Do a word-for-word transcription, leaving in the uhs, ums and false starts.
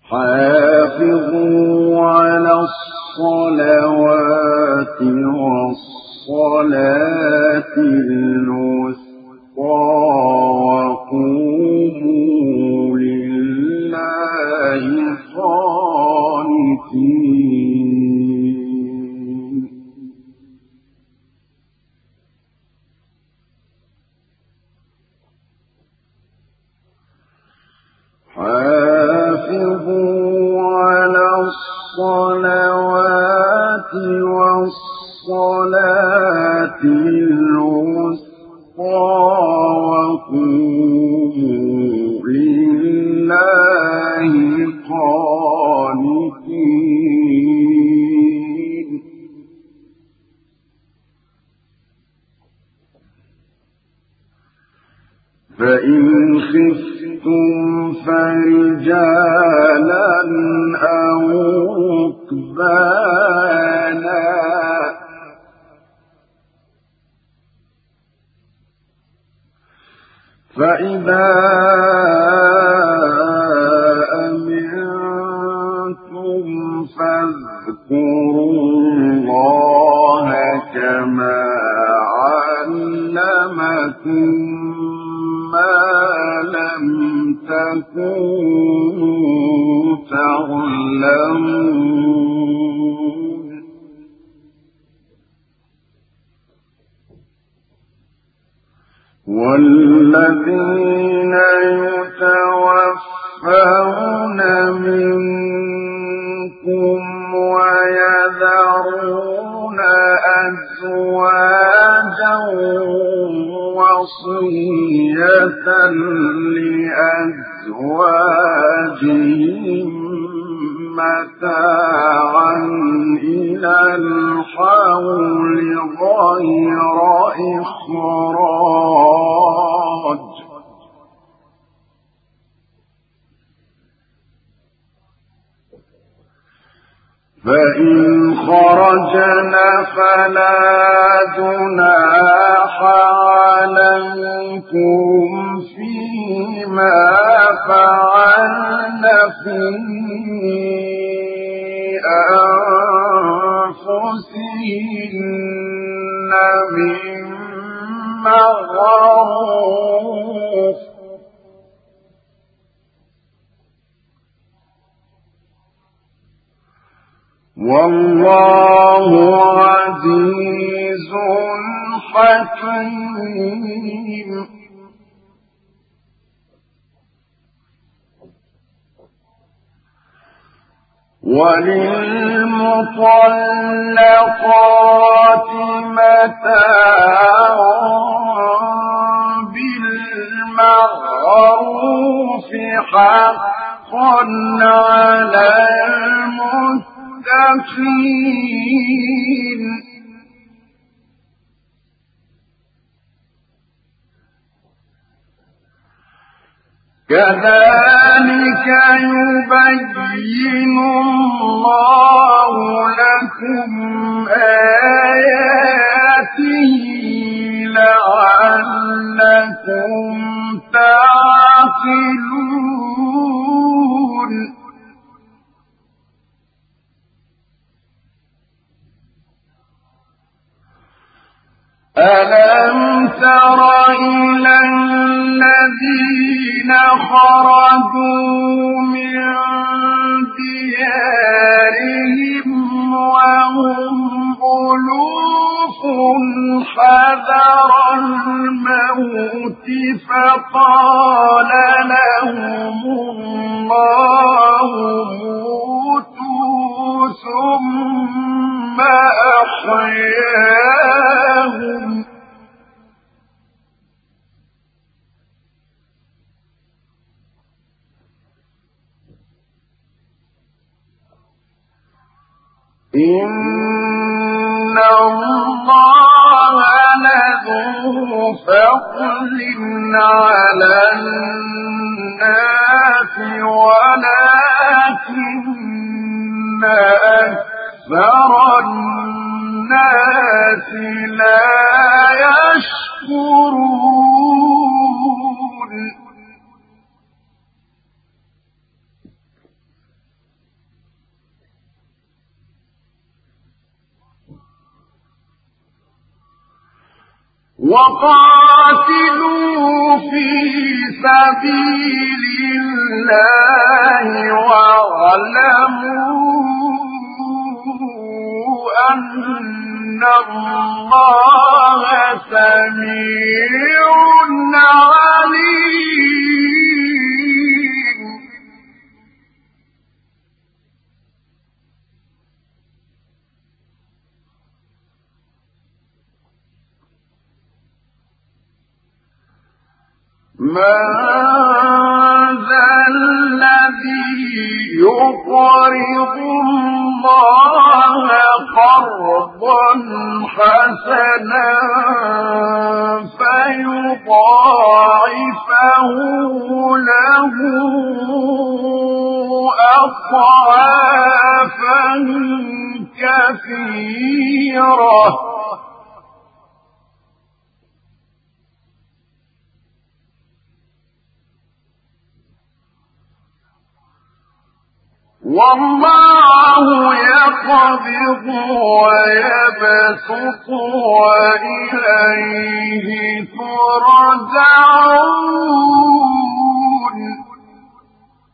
حافظوا على الصلوات والصلاة الوسطى وقوموا لله قانتين. حافظوا على الصلوات والصلاة الوسطى وقوموا لله قانتين. فإن خفتم فرجالا أو ركبانا فإذا أمنتم فاذكروا الله كما علمكم ما لم تكونوا تعلمون. والذين يتوفون منكم ويذرون أزواجا وصية لأزواجهم متاعا إلى الحول غير إخراج. فإن خرجنا فلا جناح عليكم فيما فعلن في أنفسهن من معروف والله عزيز حكيم. وللمطلقات متاع بالمعروف حقا على المتقين. كذلك يبين الله لكم آياته لعلكم تعقلون. ألم تر إلى الذين خرجوا من ديارهم وهم ألوف حذر الموت فقال لهم الله موتوا ثم أحياهم إن الله لذو فضل على الناس ولكن أكثر الناس لا يشكرون. وقاتلوا في سبيل الله واعلموا أن الله سميع عليم. من ذا الذي يقرض الله قرضا حسنا فيضاعفه له أضعافا كثيرة والله يقبض ويبسط وإليه ترجعون.